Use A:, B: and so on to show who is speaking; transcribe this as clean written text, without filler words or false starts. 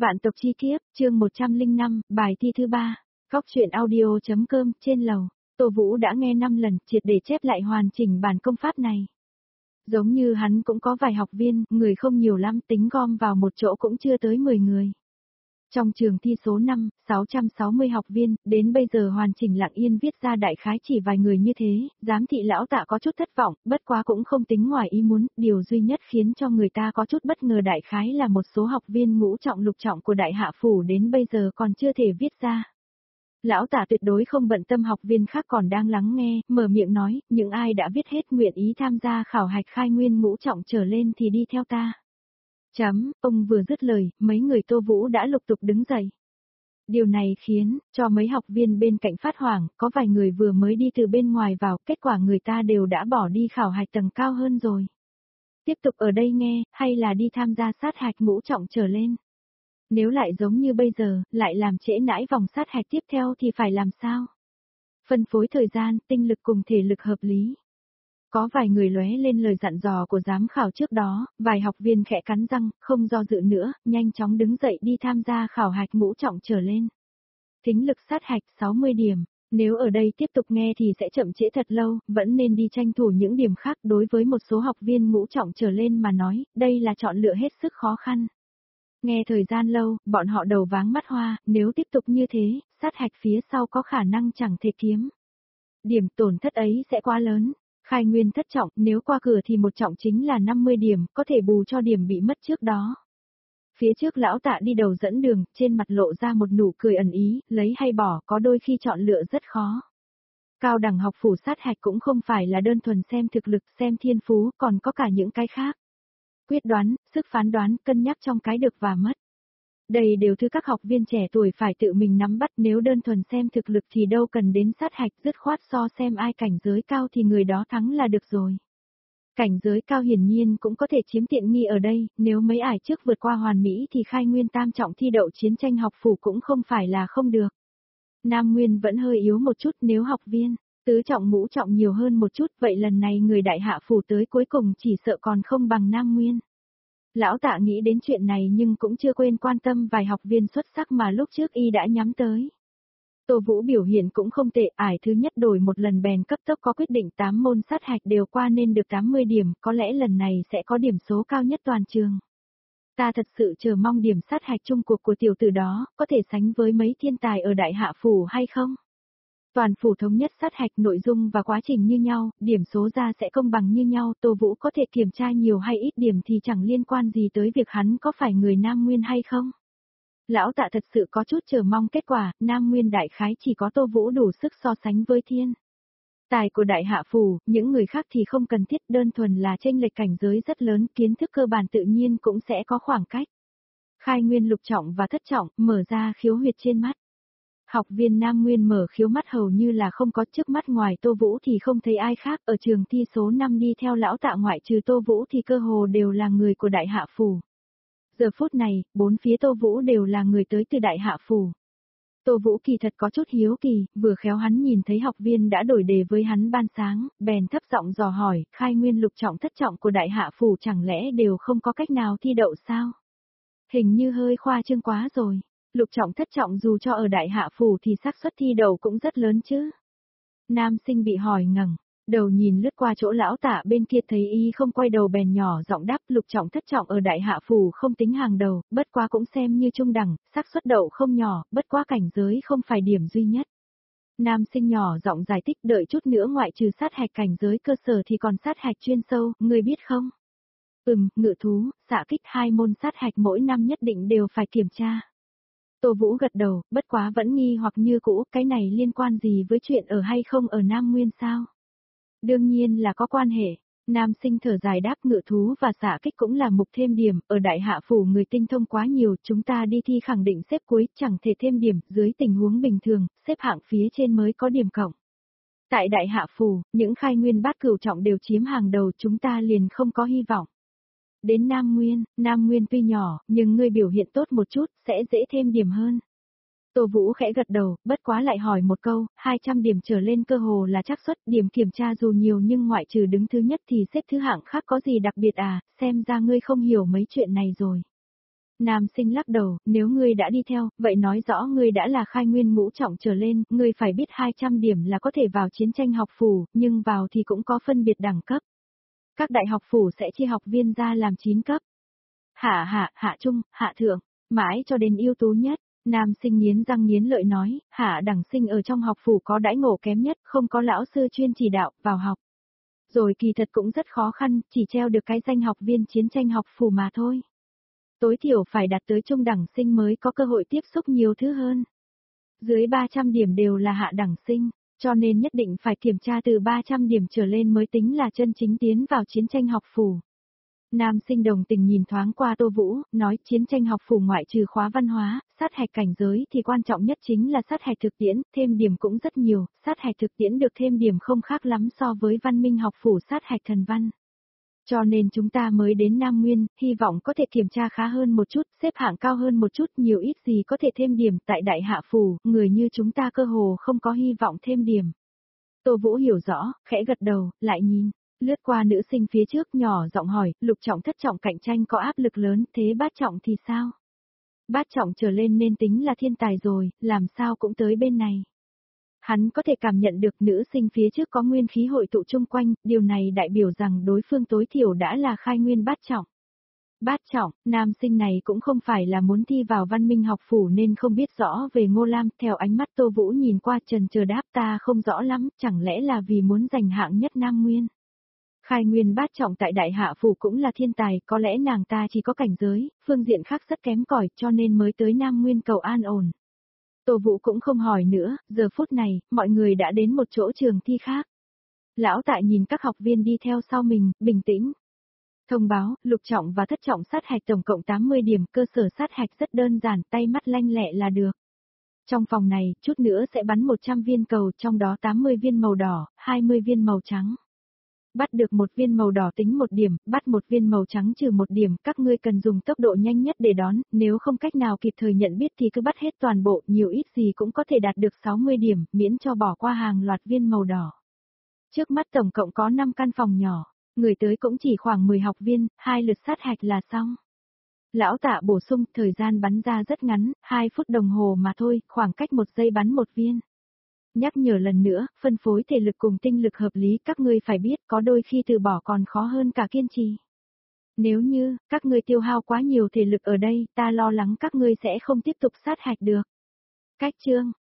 A: Vạn tộc chi kiếp, chương 105, bài thi thứ 3. Góc truyện audio.com, trên lầu. Tô Vũ đã nghe 5 lần, triệt để chép lại hoàn chỉnh bản công pháp này. Giống như hắn cũng có vài học viên, người không nhiều lắm, tính gom vào một chỗ cũng chưa tới 10 người. Trong trường thi số 5, 660 học viên, đến bây giờ hoàn chỉnh lặng yên viết ra đại khái chỉ vài người như thế, giám thị lão tạ có chút thất vọng, bất quá cũng không tính ngoài ý muốn, điều duy nhất khiến cho người ta có chút bất ngờ đại khái là một số học viên ngũ trọng lục trọng của đại hạ phủ đến bây giờ còn chưa thể viết ra. Lão tạ tuyệt đối không bận tâm học viên khác còn đang lắng nghe, mở miệng nói, những ai đã viết hết nguyện ý tham gia khảo hạch khai nguyên ngũ trọng trở lên thì đi theo ta. Ông vừa dứt lời, mấy người Tô Vũ đã lục tục đứng dậy. Điều này khiến cho mấy học viên bên cạnh phát hoảng, có vài người vừa mới đi từ bên ngoài vào, kết quả người ta đều đã bỏ đi khảo hạch tầng cao hơn rồi. Tiếp tục ở đây nghe, hay là đi tham gia sát hạch ngũ trọng trở lên. Nếu lại giống như bây giờ, lại làm trễ nãi vòng sát hạch tiếp theo thì phải làm sao? Phân phối thời gian, tinh lực cùng thể lực hợp lý. Có vài người lóe lên lời dặn dò của giám khảo trước đó, vài học viên khẽ cắn răng, không do dự nữa, nhanh chóng đứng dậy đi tham gia khảo hạch ngũ trọng trở lên. Thính lực sát hạch 60 điểm, nếu ở đây tiếp tục nghe thì sẽ chậm trễ thật lâu, vẫn nên đi tranh thủ những điểm khác. Đối với một số học viên ngũ trọng trở lên mà nói, đây là chọn lựa hết sức khó khăn. Nghe thời gian lâu, bọn họ đầu váng mắt hoa, nếu tiếp tục như thế, sát hạch phía sau có khả năng chẳng thể kiếm. Điểm tổn thất ấy sẽ quá lớn. Khai nguyên thất trọng, nếu qua cửa thì một trọng chính là 50 điểm, có thể bù cho điểm bị mất trước đó. Phía trước lão tạ đi đầu dẫn đường, trên mặt lộ ra một nụ cười ẩn ý, lấy hay bỏ có đôi khi chọn lựa rất khó. Cao đẳng học phủ sát hạch cũng không phải là đơn thuần xem thực lực, xem thiên phú, còn có cả những cái khác. Quyết đoán, sức phán đoán, cân nhắc trong cái được và mất. Đây đều thứ các học viên trẻ tuổi phải tự mình nắm bắt, nếu đơn thuần xem thực lực thì đâu cần đến sát hạch, dứt khoát so xem ai cảnh giới cao thì người đó thắng là được rồi. Cảnh giới cao hiển nhiên cũng có thể chiếm tiện nghi ở đây, nếu mấy ải trước vượt qua hoàn mỹ thì khai nguyên tam trọng thi đậu chiến tranh học phủ cũng không phải là không được. Nam nguyên vẫn hơi yếu một chút, nếu học viên tứ trọng ngũ trọng nhiều hơn một chút, vậy lần này người đại hạ phủ tới cuối cùng chỉ sợ còn không bằng Nam nguyên. Lão tạ nghĩ đến chuyện này nhưng cũng chưa quên quan tâm vài học viên xuất sắc mà lúc trước y đã nhắm tới. Tô Vũ biểu hiện cũng không tệ, ải thứ nhất đổi một lần bèn cấp tốc có quyết định 8 môn sát hạch đều qua nên được 80 điểm, có lẽ lần này sẽ có điểm số cao nhất toàn trường. Ta thật sự chờ mong điểm sát hạch chung cuộc của tiểu tử đó, có thể sánh với mấy thiên tài ở đại hạ phủ hay không? Toàn phủ thống nhất sát hạch nội dung và quá trình như nhau, điểm số ra sẽ công bằng như nhau, Tô Vũ có thể kiểm tra nhiều hay ít điểm thì chẳng liên quan gì tới việc hắn có phải người Nam Nguyên hay không. Lão tạ thật sự có chút chờ mong kết quả, Nam Nguyên đại khái chỉ có Tô Vũ đủ sức so sánh với thiên tài của đại hạ phủ, những người khác thì không cần thiết, đơn thuần là chênh lệch cảnh giới rất lớn, kiến thức cơ bản tự nhiên cũng sẽ có khoảng cách. Khai nguyên lục trọng và thất trọng, mở ra khiếu huyệt trên mắt. Học viên Nam Nguyên mở khiếu mắt hầu như là không có, trước mắt ngoài Tô Vũ thì không thấy ai khác, ở trường thi số 5 đi theo lão tạ ngoại trừ Tô Vũ thì cơ hồ đều là người của đại hạ phủ. Giờ phút này, bốn phía Tô Vũ đều là người tới từ đại hạ phủ. Tô Vũ kỳ thật có chút hiếu kỳ, vừa khéo hắn nhìn thấy học viên đã đổi đề với hắn ban sáng, bèn thấp giọng dò hỏi, khai nguyên lục trọng thất trọng của đại hạ phủ chẳng lẽ đều không có cách nào thi đậu sao? Hình như hơi khoa trương quá rồi. Lục trọng thất trọng dù cho ở đại hạ phủ thì xác suất thi đậu cũng rất lớn chứ. Nam sinh bị hỏi ngẩng đầu nhìn lướt qua chỗ lão tạ bên kia thấy y không quay đầu bèn nhỏ giọng đáp, lục trọng thất trọng ở đại hạ phủ không tính hàng đầu, bất quá cũng xem như trung đẳng, xác suất đậu không nhỏ, bất quá cảnh giới không phải điểm duy nhất. Nam sinh nhỏ giọng giải thích, đợi chút nữa ngoại trừ sát hạch cảnh giới cơ sở thì còn sát hạch chuyên sâu, ngươi biết không? Ngự thú, xạ kích, 2 môn sát hạch mỗi năm nhất định đều phải kiểm tra. Tô Vũ gật đầu, bất quá vẫn nghi hoặc như cũ, cái này liên quan gì với chuyện ở hay không ở Nam Nguyên sao? Đương nhiên là có quan hệ. Nam sinh thở dài đáp, ngự thú và xạ kích cũng là mục thêm điểm, ở đại hạ phủ người tinh thông quá nhiều, chúng ta đi thi khẳng định xếp cuối, chẳng thể thêm điểm, dưới tình huống bình thường, xếp hạng phía trên mới có điểm cộng. Tại đại hạ phủ, những khai nguyên bát cửu trọng đều chiếm hàng đầu, chúng ta liền không có hy vọng. Đến Nam Nguyên tuy nhỏ, nhưng ngươi biểu hiện tốt một chút, sẽ dễ thêm điểm hơn. Tô Vũ khẽ gật đầu, bất quá lại hỏi một câu, 200 điểm trở lên cơ hồ là xác suất, điểm kiểm tra dù nhiều nhưng ngoại trừ đứng thứ nhất thì xếp thứ hạng khác có gì đặc biệt à, xem ra ngươi không hiểu mấy chuyện này rồi. Nam Sinh lắc đầu, nếu ngươi đã đi theo, vậy nói rõ ngươi đã là khai nguyên ngũ trọng trở lên, ngươi phải biết 200 điểm là có thể vào chiến tranh học phủ, nhưng vào thì cũng có phân biệt đẳng cấp. Các đại học phủ sẽ chia học viên ra làm 9 cấp. Hạ trung, hạ thượng, mãi cho đến ưu tú nhất. Nam Sinh nghiến răng nghiến lợi nói, hạ đẳng sinh ở trong học phủ có đãi ngộ kém nhất, không có lão sư chuyên chỉ đạo, vào học. Rồi kỳ thật cũng rất khó khăn, chỉ treo được cái danh học viên chiến tranh học phủ mà thôi. Tối thiểu phải đạt tới trung đẳng sinh mới có cơ hội tiếp xúc nhiều thứ hơn. Dưới 300 điểm đều là hạ đẳng sinh, cho nên nhất định phải kiểm tra từ 300 điểm trở lên mới tính là chân chính tiến vào chiến tranh học phủ. Nam Sinh đồng tình nhìn thoáng qua Tô Vũ, nói chiến tranh học phủ ngoại trừ khóa văn hóa, sát hạch cảnh giới thì quan trọng nhất chính là sát hạch thực tiễn, thêm điểm cũng rất nhiều, sát hạch thực tiễn được thêm điểm không khác lắm so với văn minh học phủ sát hạch thần văn. Cho nên chúng ta mới đến Nam Nguyên, hy vọng có thể kiểm tra khá hơn một chút, xếp hạng cao hơn một chút, nhiều ít gì có thể thêm điểm tại đại hạ phủ, người như chúng ta cơ hồ không có hy vọng thêm điểm. Tô Vũ hiểu rõ, khẽ gật đầu, lại nhìn. Lướt qua nữ sinh phía trước nhỏ giọng hỏi, lục trọng thất trọng cạnh tranh có áp lực lớn, thế bát trọng thì sao? Bát trọng trở lên nên tính là thiên tài rồi, làm sao cũng tới bên này. Hắn có thể cảm nhận được nữ sinh phía trước có nguyên khí hội tụ chung quanh, điều này đại biểu rằng đối phương tối thiểu đã là khai nguyên bát trọng. Bát trọng, nam sinh này cũng không phải là muốn thi vào văn minh học phủ nên không biết rõ về Ngô Lam, theo ánh mắt Tô Vũ nhìn qua trần chờ đáp ta không rõ lắm, chẳng lẽ là vì muốn giành hạng nhất Nam Nguyên. Khai nguyên bát trọng tại đại hạ phủ cũng là thiên tài, có lẽ nàng ta chỉ có cảnh giới, phương diện khác rất kém cỏi cho nên mới tới Nam Nguyên cầu an ổn. Tô Vũ cũng không hỏi nữa, giờ phút này, mọi người đã đến một chỗ trường thi khác. Lão Tạ nhìn các học viên đi theo sau mình, bình tĩnh. Thông báo, lục trọng và thất trọng sát hạch tổng cộng 80 điểm, cơ sở sát hạch rất đơn giản, tay mắt lanh lẹ là được. Trong phòng này, chút nữa sẽ bắn 100 viên cầu, trong đó 80 viên màu đỏ, 20 viên màu trắng. Bắt được một viên màu đỏ tính 1 điểm, bắt một viên màu trắng trừ 1 điểm, các ngươi cần dùng tốc độ nhanh nhất để đón, nếu không cách nào kịp thời nhận biết thì cứ bắt hết toàn bộ, nhiều ít gì cũng có thể đạt được 60 điểm, miễn cho bỏ qua hàng loạt viên màu đỏ. Trước mắt tổng cộng có 5 căn phòng nhỏ, người tới cũng chỉ khoảng 10 học viên, 2 lượt sát hạch là xong. Lão Tạ bổ sung, thời gian bắn ra rất ngắn, 2 phút đồng hồ mà thôi, khoảng cách 1 giây bắn 1 viên. Nhắc nhở lần nữa, phân phối thể lực cùng tinh lực hợp lý, các ngươi phải biết có đôi khi từ bỏ còn khó hơn cả kiên trì. Nếu như, các ngươi tiêu hao quá nhiều thể lực ở đây, ta lo lắng các ngươi sẽ không tiếp tục sát hạch được. Cách chương